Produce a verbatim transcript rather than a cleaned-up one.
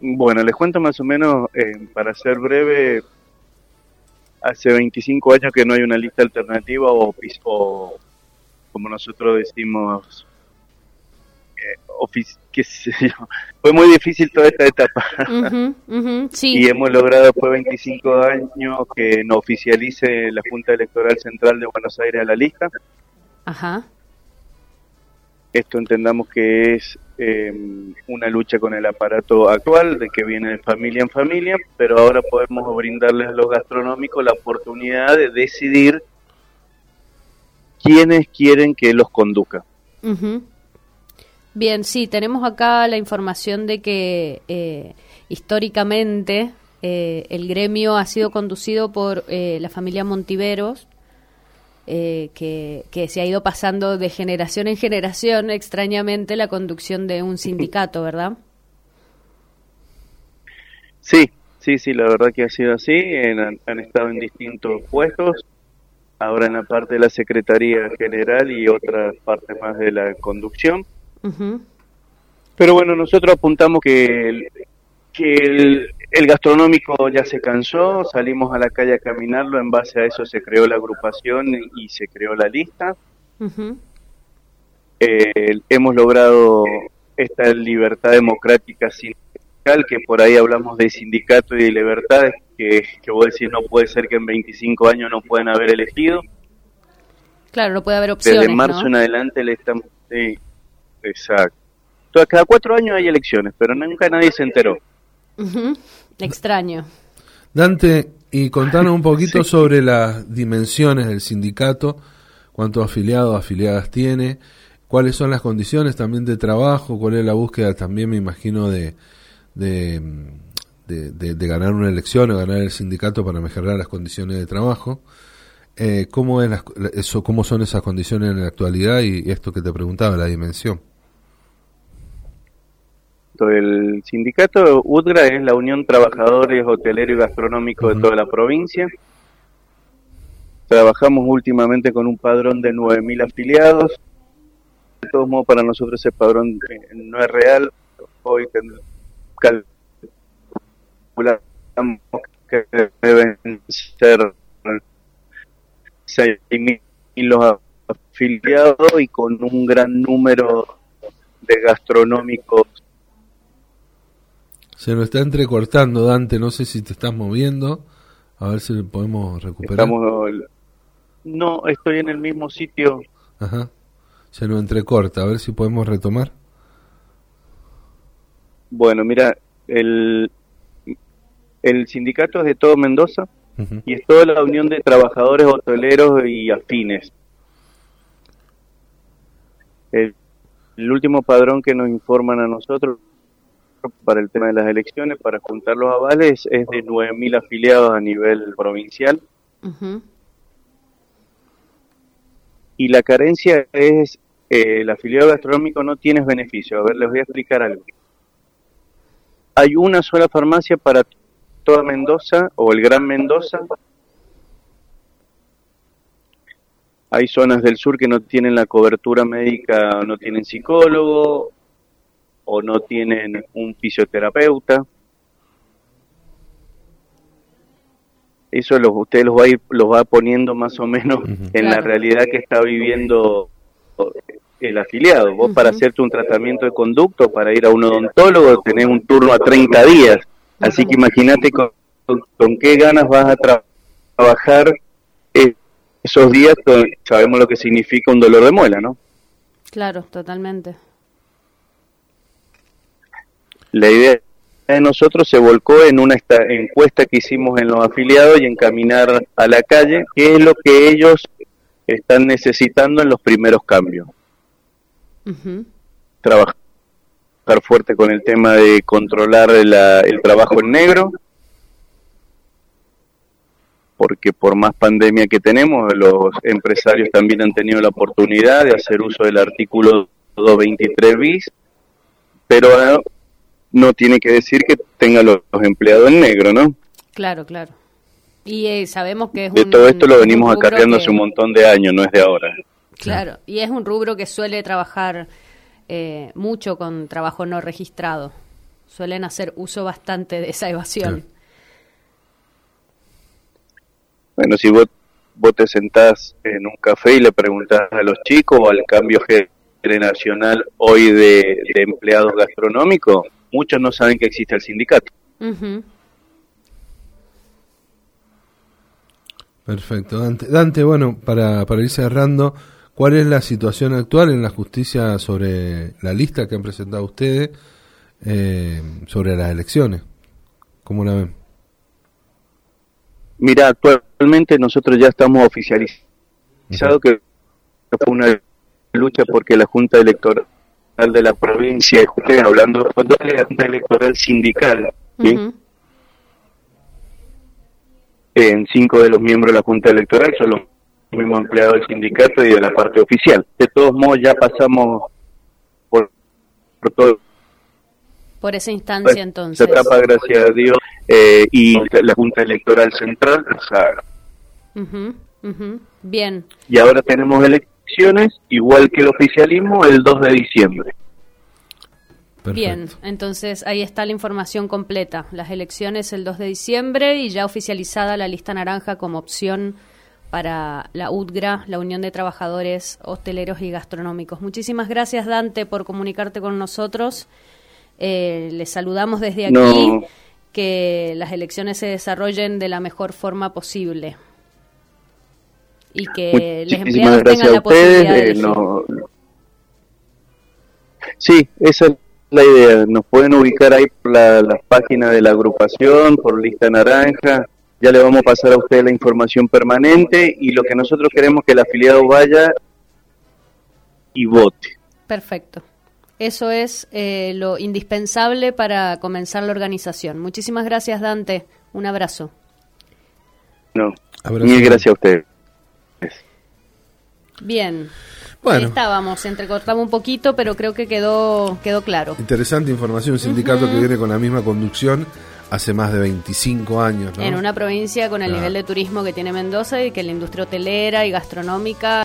Bueno, les cuento más o menos, eh, para ser breve, hace veinticinco años que no hay una lista alternativa o, o como nosotros decimos, eh, ofici- qué sé yo. Fue muy difícil toda esta etapa. Uh-huh, uh-huh, sí. Y hemos logrado después de veinticinco años que no oficialice la Junta Electoral Central de Buenos Aires a la lista. Ajá. Esto entendamos que es eh, una lucha con el aparato actual, de que viene de familia en familia, pero ahora podemos brindarles a los gastronómicos la oportunidad de decidir quiénes quieren que los conduzca. Uh-huh. Bien, sí, tenemos acá la información de que eh, históricamente eh, el gremio ha sido conducido por eh, la familia Montiveros, eh, que, que se ha ido pasando de generación en generación, extrañamente, la conducción de un sindicato, ¿verdad? Sí, sí, sí, la verdad que ha sido así, en, han estado en distintos puestos, ahora en la parte de la Secretaría General y otras partes más de la conducción. Uh-huh. Pero bueno, nosotros apuntamos que el, que el, el gastronómico ya se cansó, salimos a la calle a caminarlo, en base a eso se creó la agrupación y se creó la lista. Uh-huh. Eh, hemos logrado esta libertad democrática sindical, que por ahí hablamos de sindicato y de libertades, que, que vos decís no puede ser que en veinticinco años no puedan haber elegido. Claro, no puede haber opciones, Desde marzo ¿no? en adelante le estamos... Sí, exacto. Cada cuatro años hay elecciones, pero nunca nadie se enteró. Uh-huh. Extraño. Dante, y contanos un poquito Sí. sobre las dimensiones del sindicato, cuántos afiliados, afiliadas tiene, cuáles son las condiciones también de trabajo, cuál es la búsqueda también, me imagino, de de, de, de, de ganar una elección o ganar el sindicato para mejorar las condiciones de trabajo. Eh, ¿cómo, es las, eso, ¿Cómo son esas condiciones en la actualidad y esto que te preguntaba, la dimensión? El sindicato U T G R A es la Unión Trabajadores Hotelero y Gastronómico uh-huh. de toda la provincia. Trabajamos últimamente con un padrón de nueve mil afiliados. De todos modos, para nosotros ese padrón no es real. Hoy calculamos que deben ser seis mil los afiliados y con un gran número de gastronómicos. Se nos está entrecortando, Dante, no sé si te estás moviendo, a ver si podemos recuperar. Estamos, no, estoy en el mismo sitio. Ajá, se nos entrecorta, a ver si podemos retomar. Bueno, mira, el, el sindicato es de todo Mendoza uh-huh. y es toda la Unión de Trabajadores Hoteleros y Afines. El, el último padrón que nos informan a nosotros para el tema de las elecciones, para juntar los avales, es de nueve mil afiliados a nivel provincial. Uh-huh. Y la carencia es, eh, el afiliado gastronómico no tiene beneficio. A ver, les voy a explicar algo. Hay una sola farmacia para toda Mendoza, o el Gran Mendoza. Hay zonas del sur que no tienen la cobertura médica, no tienen psicólogo, o no tienen un fisioterapeuta. Eso los, usted los va a ir, los va poniendo más o menos uh-huh. en claro. la realidad que está viviendo el afiliado. Vos uh-huh. para hacerte un tratamiento de conducto, para ir a un odontólogo, tenés un turno a treinta días. Uh-huh. Así que imagínate con, con, con qué ganas vas a tra- trabajar esos días. Sabemos lo que significa un dolor de muela, ¿no? Claro, totalmente. La idea de nosotros se volcó en una esta, encuesta que hicimos en los afiliados y encaminar a la calle qué es lo que ellos están necesitando en los primeros cambios. Uh-huh. Trabajar fuerte con el tema de controlar la, el trabajo en negro, porque por más pandemia que tenemos, los empresarios también han tenido la oportunidad de hacer uso del artículo doscientos veintitrés bis, pero no tiene que decir que tenga los, los empleados en negro, ¿no? Claro, claro. Y eh, sabemos que es de un... todo esto lo venimos acarreando que... hace un montón de años, no es de ahora. Claro, y es un rubro que suele trabajar eh, mucho con trabajo no registrado. suelen hacer uso bastante de esa evasión. Sí. Bueno, si vos, vos te sentás en un café y le preguntás a los chicos o al cambio generacional hoy de, de empleados gastronómicos, muchos no saben que existe el sindicato. Uh-huh. Perfecto. Dante, Dante bueno, para, para ir cerrando, ¿cuál es la situación actual en la justicia sobre la lista que han presentado ustedes eh, sobre las elecciones? ¿Cómo la ven? Mira, actualmente nosotros ya estamos oficializados, uh-huh. que fue una lucha porque la Junta Electoral de la provincia, ustedes hablando de la Junta Electoral sindical, ¿sí? Uh-huh. En cinco de los miembros de la Junta Electoral son los mismos empleados del sindicato y de la parte oficial. De todos modos ya pasamos por, por todo. Por esa instancia, pues, entonces. Se etapa, gracias a Dios, eh, y la Junta Electoral Central, o sea, uh-huh, uh-huh. Bien. Y ahora tenemos elecciones, igual que el oficialismo, el dos de diciembre. Perfecto. Bien, entonces ahí está la información completa. Las elecciones el dos de diciembre y ya oficializada la lista naranja como opción para la U T G R A, la Unión de Trabajadores Hosteleros y Gastronómicos. Muchísimas gracias, Dante, por comunicarte con nosotros. Eh, les saludamos desde aquí, no. que las elecciones se desarrollen de la mejor forma posible y que los empleados tengan la posibilidad de elegir. Eh, no... Sí, esa es la idea. Nos pueden ubicar ahí por la, las páginas de la agrupación, por lista naranja. Ya le vamos a pasar a ustedes la información permanente y lo que nosotros queremos es que el afiliado vaya y vote. Perfecto. Eso es eh, lo indispensable para comenzar la organización. Muchísimas gracias, Dante. Un abrazo. No, mil gracias a ustedes. Bien. Bueno. Ahí estábamos, entrecortamos un poquito, pero creo que quedó quedó claro. Interesante información, un sindicato uh-huh. que viene con la misma conducción hace más de veinticinco años, ¿no? En una provincia con el claro. nivel de turismo que tiene Mendoza y que la industria hotelera y gastronómica